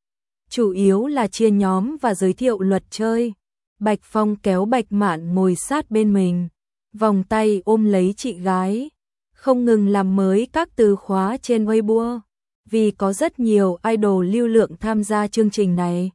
Speaker 1: Chủ yếu là chia nhóm và giới thiệu luật chơi. Bạch Phong kéo Bạch Mạn ngồi sát bên mình, vòng tay ôm lấy chị gái, không ngừng làm mới các từ khóa trên Weibo. Vì có rất nhiều idol lưu lượng tham gia chương trình này,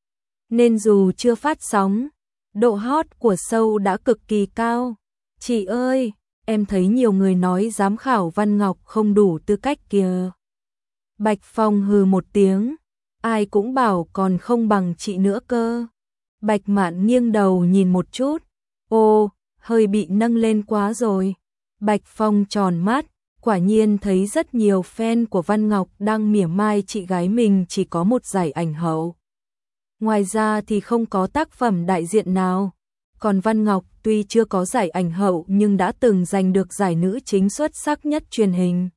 Speaker 1: nên dù chưa phát sóng, độ hot của show đã cực kỳ cao. Chị ơi, em thấy nhiều người nói giám khảo Văn Ngọc không đủ tư cách kìa. Bạch Phong hừ một tiếng, ai cũng bảo còn không bằng chị nữa cơ. Bạch Mạn nghiêng đầu nhìn một chút, ô, hơi bị nâng lên quá rồi. Bạch Phong tròn mắt, quả nhiên thấy rất nhiều fan của Văn Ngọc đang mỉa mai chị gái mình chỉ có một giải ảnh hậu. Ngoài ra thì không có tác phẩm đại diện nào. Còn Văn Ngọc tuy chưa có giải ảnh hậu nhưng đã từng giành được giải nữ chính xuất sắc nhất truyền hình.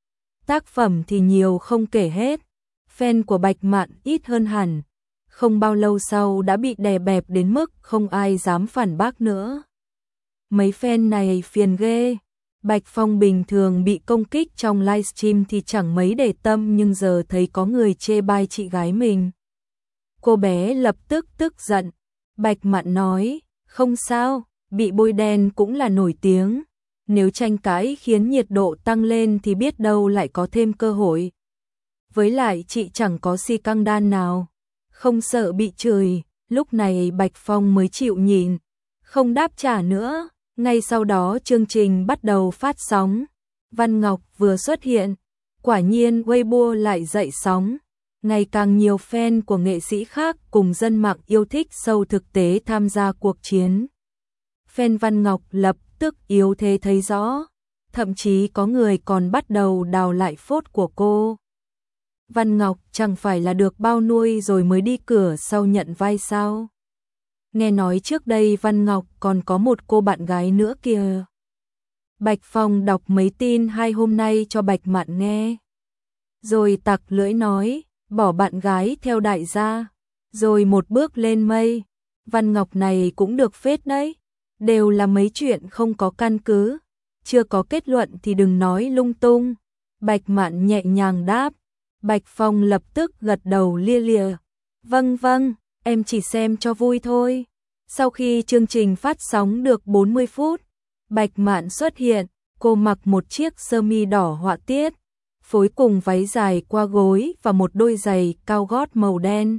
Speaker 1: Tác phẩm thì nhiều không kể hết. Fan của Bạch Mạn ít hơn hẳn. Không bao lâu sau đã bị đè bẹp đến mức không ai dám phản bác nữa. Mấy fan này phiền ghê. Bạch Phong bình thường bị công kích trong livestream thì chẳng mấy để tâm, nhưng giờ thấy có người chê bai chị gái mình, cô bé lập tức tức giận. Bạch Mạn nói, không sao, bị bôi đen cũng là nổi tiếng. Nếu tranh cãi khiến nhiệt độ tăng lên thì biết đâu lại có thêm cơ hội. Với lại chị chẳng có si căng đan nào, không sợ bị chửi. Lúc này Bạch Phong mới chịu nhìn, không đáp trả nữa. Ngay sau đó chương trình bắt đầu phát sóng. Văn Ngọc vừa xuất hiện, quả nhiên Weibo lại dậy sóng. Ngày càng nhiều fan của nghệ sĩ khác cùng dân mạng yêu thích show thực tế tham gia cuộc chiến. Fan Văn Ngọc lập tức yếu thế thấy rõ, thậm chí có người còn bắt đầu đào lại phốt của cô. Văn Ngọc chẳng phải là được bao nuôi rồi mới đi cửa sau nhận vai sao? Nghe nói trước đây Văn Ngọc còn có một cô bạn gái nữa kìa. Bạch Phong đọc mấy tin hay hôm nay cho Bạch Mạn nghe. Rồi tặc lưỡi nói, bỏ bạn gái theo đại gia. Rồi một bước lên mây. Văn Ngọc này cũng được phết đấy. Đều là mấy chuyện không có căn cứ. Chưa có kết luận thì đừng nói lung tung. Bạch Mạn nhẹ nhàng đáp. Bạch Phong lập tức gật đầu lia lịa. Vâng vâng, em chỉ xem cho vui thôi. Sau khi chương trình phát sóng được bốn mươi phút, Bạch Mạn xuất hiện, cô mặc một chiếc sơ mi đỏ họa tiết, phối cùng váy dài qua gối và một đôi giày cao gót màu đen.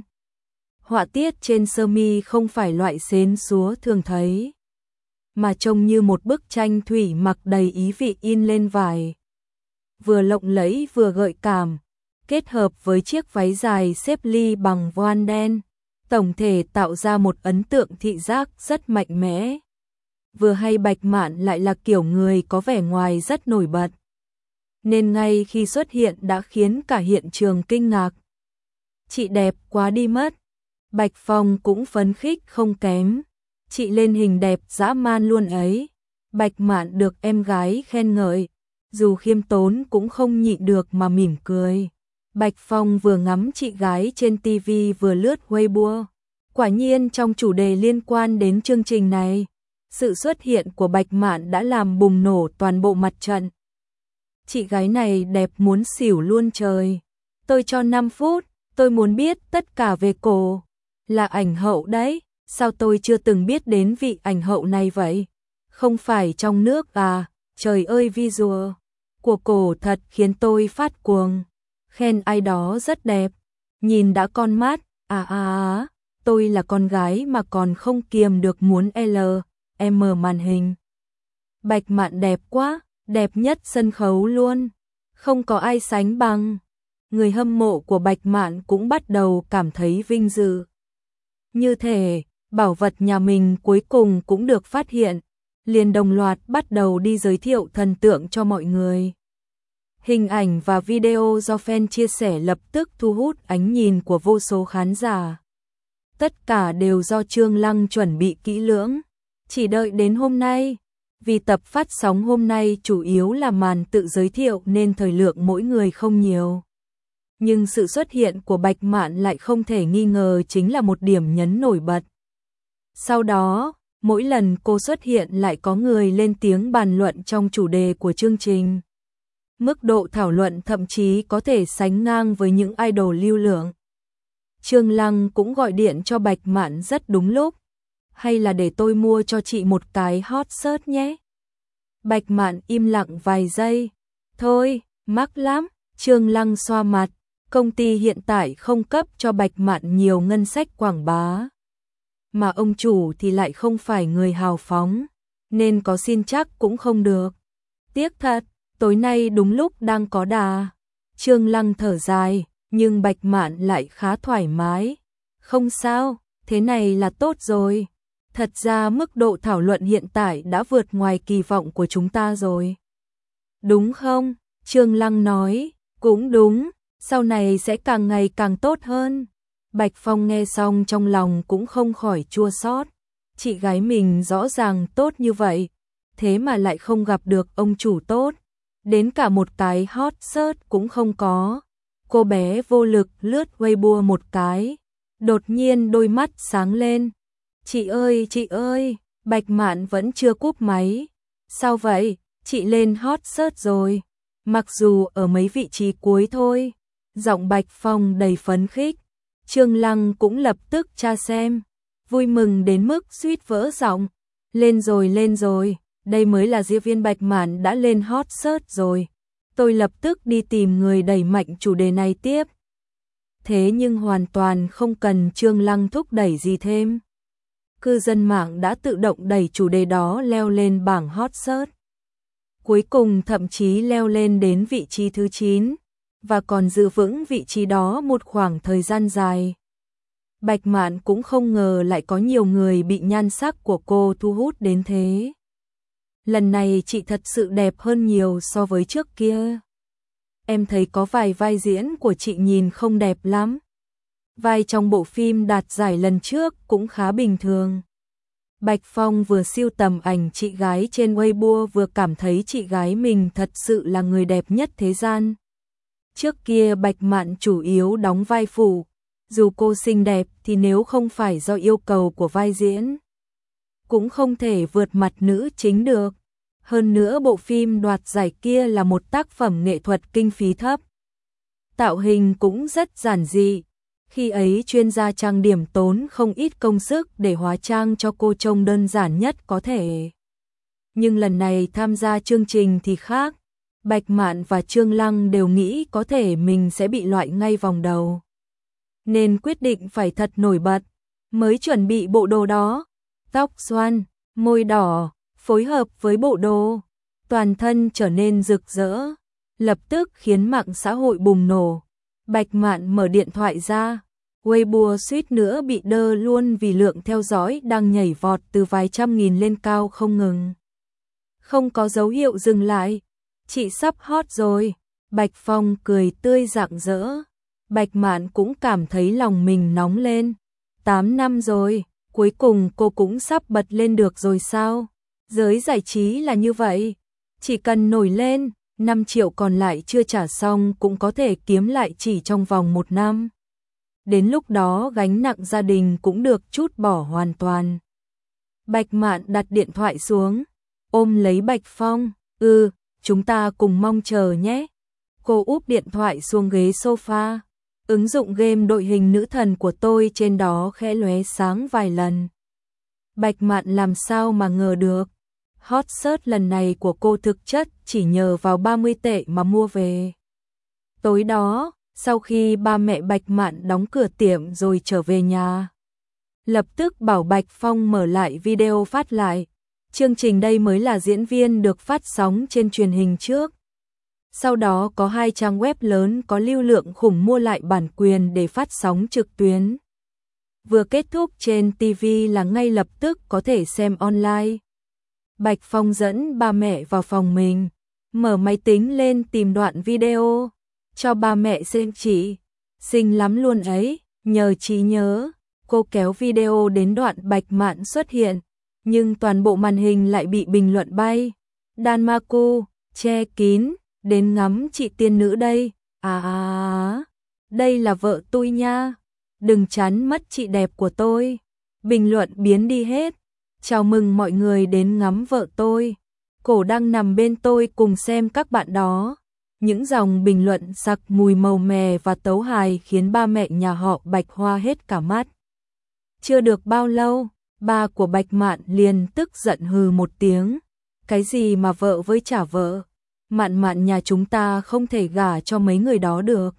Speaker 1: Họa tiết trên sơ mi không phải loại xến xúa thường thấy, mà trông như một bức tranh thủy mặc đầy ý vị in lên vải. Vừa lộng lẫy vừa gợi cảm, kết hợp với chiếc váy dài xếp ly bằng voan đen, tổng thể tạo ra một ấn tượng thị giác rất mạnh mẽ. Vừa hay Bạch Mạn lại là kiểu người có vẻ ngoài rất nổi bật, nên ngay khi xuất hiện đã khiến cả hiện trường kinh ngạc. Chị đẹp quá đi mất. Bạch Phong cũng phấn khích không kém. Chị lên hình đẹp dã man luôn ấy. Bạch Mạn được em gái khen ngợi, dù khiêm tốn cũng không nhịn được mà mỉm cười. Bạch Phong vừa ngắm chị gái trên ti vi vừa lướt Weibo. Quả nhiên trong chủ đề liên quan đến chương trình này, sự xuất hiện của Bạch Mạn đã làm bùng nổ toàn bộ mặt trận. Chị gái này đẹp muốn xỉu luôn trời. Tôi cho năm phút, tôi muốn biết tất cả về cô. Là ảnh hậu đấy, sao tôi chưa từng biết đến vị ảnh hậu này vậy? Không phải trong nước à, trời ơi visual của cô thật khiến tôi phát cuồng. Khen ai đó rất đẹp, nhìn đã con mắt, à à à, tôi là con gái mà còn không kiềm được muốn L, M màn hình. Bạch Mạn đẹp quá, đẹp nhất sân khấu luôn, không có ai sánh bằng. Người hâm mộ của Bạch Mạn cũng bắt đầu cảm thấy vinh dự. Như thể, bảo vật nhà mình cuối cùng cũng được phát hiện, liền đồng loạt bắt đầu đi giới thiệu thần tượng cho mọi người. Hình ảnh và video do fan chia sẻ lập tức thu hút ánh nhìn của vô số khán giả. Tất cả đều do Trương Lăng chuẩn bị kỹ lưỡng, chỉ đợi đến hôm nay. Vì tập phát sóng hôm nay chủ yếu là màn tự giới thiệu nên thời lượng mỗi người không nhiều. Nhưng sự xuất hiện của Bạch Mạn lại không thể nghi ngờ chính là một điểm nhấn nổi bật. Sau đó, mỗi lần cô xuất hiện lại có người lên tiếng bàn luận trong chủ đề của chương trình. Mức độ thảo luận thậm chí có thể sánh ngang với những idol lưu lượng. Trương Lăng cũng gọi điện cho Bạch Mạn rất đúng lúc. Hay là để tôi mua cho chị một cái hot search nhé. Bạch Mạn im lặng vài giây. Thôi, mắc lắm. Trương Lăng xoa mặt. Công ty hiện tại không cấp cho Bạch Mạn nhiều ngân sách quảng bá. Mà ông chủ thì lại không phải người hào phóng, nên có xin chắc cũng không được. Tiếc thật, tối nay đúng lúc đang có đà. Trương Lăng thở dài, nhưng Bạch Mạn lại khá thoải mái. Không sao, thế này là tốt rồi. Thật ra mức độ thảo luận hiện tại đã vượt ngoài kỳ vọng của chúng ta rồi. Đúng không? Trương Lăng nói, cũng đúng, sau này sẽ càng ngày càng tốt hơn. Bạch Phong nghe xong trong lòng cũng không khỏi chua xót. Chị gái mình rõ ràng tốt như vậy, thế mà lại không gặp được ông chủ tốt. Đến cả một cái hot search cũng không có. Cô bé vô lực lướt Weibo một cái. Đột nhiên đôi mắt sáng lên. Chị ơi, chị ơi, Bạch Mạn vẫn chưa cúp máy. Sao vậy? Chị lên hot search rồi. Mặc dù ở mấy vị trí cuối thôi. Giọng Bạch Phong đầy phấn khích. Trương Lăng cũng lập tức tra xem. Vui mừng đến mức suýt vỡ giọng. Lên rồi, lên rồi. Đây mới là diễn viên Bạch Mạn đã lên hot search rồi. Tôi lập tức đi tìm người đẩy mạnh chủ đề này tiếp. Thế nhưng hoàn toàn không cần Trương Lăng thúc đẩy gì thêm. Cư dân mạng đã tự động đẩy chủ đề đó leo lên bảng hot search. Cuối cùng thậm chí leo lên đến vị trí thứ chín. và còn giữ vững vị trí đó một khoảng thời gian dài. Bạch Mạn cũng không ngờ lại có nhiều người bị nhan sắc của cô thu hút đến thế. Lần này chị thật sự đẹp hơn nhiều so với trước kia. Em thấy có vài vai diễn của chị nhìn không đẹp lắm. Vai trong bộ phim đạt giải lần trước cũng khá bình thường. Bạch Phong vừa sưu tầm ảnh chị gái trên Weibo vừa cảm thấy chị gái mình thật sự là người đẹp nhất thế gian. Trước kia Bạch Mạn chủ yếu đóng vai phụ, dù cô xinh đẹp thì nếu không phải do yêu cầu của vai diễn, cũng không thể vượt mặt nữ chính được. Hơn nữa bộ phim đoạt giải kia là một tác phẩm nghệ thuật kinh phí thấp. Tạo hình cũng rất giản dị. Khi ấy chuyên gia trang điểm tốn không ít công sức để hóa trang cho cô trông đơn giản nhất có thể. Nhưng lần này tham gia chương trình thì khác. Bạch Mạn và Trương Lăng đều nghĩ có thể mình sẽ bị loại ngay vòng đầu, nên quyết định phải thật nổi bật, mới chuẩn bị bộ đồ đó. Tóc xoăn, môi đỏ, phối hợp với bộ đồ, toàn thân trở nên rực rỡ, lập tức khiến mạng xã hội bùng nổ. Bạch Mạn mở điện thoại ra, Weibo suýt nữa bị đơ luôn vì lượng theo dõi đang nhảy vọt từ vài trăm nghìn lên cao không ngừng. Không có dấu hiệu dừng lại. Chị sắp hot rồi. Bạch Phong cười tươi rạng rỡ. Bạch Mạn cũng cảm thấy lòng mình nóng lên. tám năm rồi, cuối cùng cô cũng sắp bật lên được rồi sao? Giới giải trí là như vậy. Chỉ cần nổi lên, năm triệu còn lại chưa trả xong cũng có thể kiếm lại chỉ trong vòng một năm. Đến lúc đó gánh nặng gia đình cũng được trút bỏ hoàn toàn. Bạch Mạn đặt điện thoại xuống, ôm lấy Bạch Phong. Ừ, chúng ta cùng mong chờ nhé. Cô úp điện thoại xuống ghế sofa. Ứng dụng game đội hình nữ thần của tôi trên đó khẽ lóe sáng vài lần. Bạch Mạn làm sao mà ngờ được. Hot search lần này của cô thực chất chỉ nhờ vào ba mươi tệ mà mua về. Tối đó, sau khi ba mẹ Bạch Mạn đóng cửa tiệm rồi trở về nhà, lập tức bảo Bạch Phong mở lại video phát lại. Chương trình đây mới là diễn viên được phát sóng trên truyền hình trước. Sau đó có hai trang web lớn có lưu lượng khủng mua lại bản quyền để phát sóng trực tuyến. Vừa kết thúc trên ti vi là ngay lập tức có thể xem online. Bạch Phong dẫn ba mẹ vào phòng mình, mở máy tính lên tìm đoạn video, cho ba mẹ xem. Chị xinh lắm luôn ấy, nhờ trí nhớ. Cô kéo video đến đoạn Bạch Mạn xuất hiện, nhưng toàn bộ màn hình lại bị bình luận bay. Danmaku, che kín, đến ngắm chị tiên nữ đây. À, à, à đây là vợ tôi nha. Đừng chán mất chị đẹp của tôi. Bình luận biến đi hết. Chào mừng mọi người đến ngắm vợ tôi. Cổ đang nằm bên tôi cùng xem các bạn đó. Những dòng bình luận sặc mùi màu mè và tấu hài khiến ba mẹ nhà họ Bạch hoa hết cả mắt. Chưa được bao lâu, ba của Bạch Mạn liền tức giận hừ một tiếng. Cái gì mà vợ với trả vợ? Mạn Mạn nhà chúng ta không thể gả cho mấy người đó được.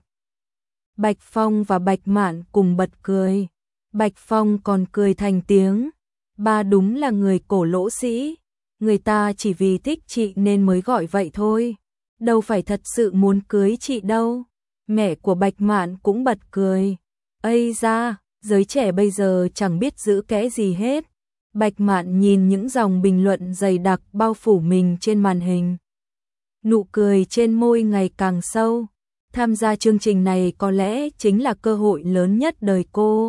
Speaker 1: Bạch Phong và Bạch Mạn cùng bật cười. Bạch Phong còn cười thành tiếng. Ba đúng là người cổ lỗ sĩ. Người ta chỉ vì thích chị nên mới gọi vậy thôi. Đâu phải thật sự muốn cưới chị đâu. Mẹ của Bạch Mạn cũng bật cười. Ây da, giới trẻ bây giờ chẳng biết giữ kẽ gì hết. Bạch Mạn nhìn những dòng bình luận dày đặc bao phủ mình trên màn hình. Nụ cười trên môi ngày càng sâu. Tham gia chương trình này có lẽ chính là cơ hội lớn nhất đời cô.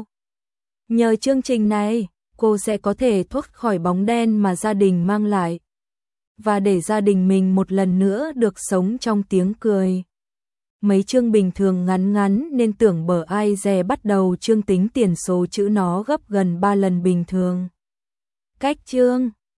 Speaker 1: Nhờ chương trình này, cô sẽ có thể thoát khỏi bóng đen mà gia đình mang lại. Và để gia đình mình một lần nữa được sống trong tiếng cười. Mấy chương bình thường ngắn ngắn nên tưởng bờ ai dè bắt đầu chương tính tiền số chữ nó gấp gần ba lần bình thường. Cách chương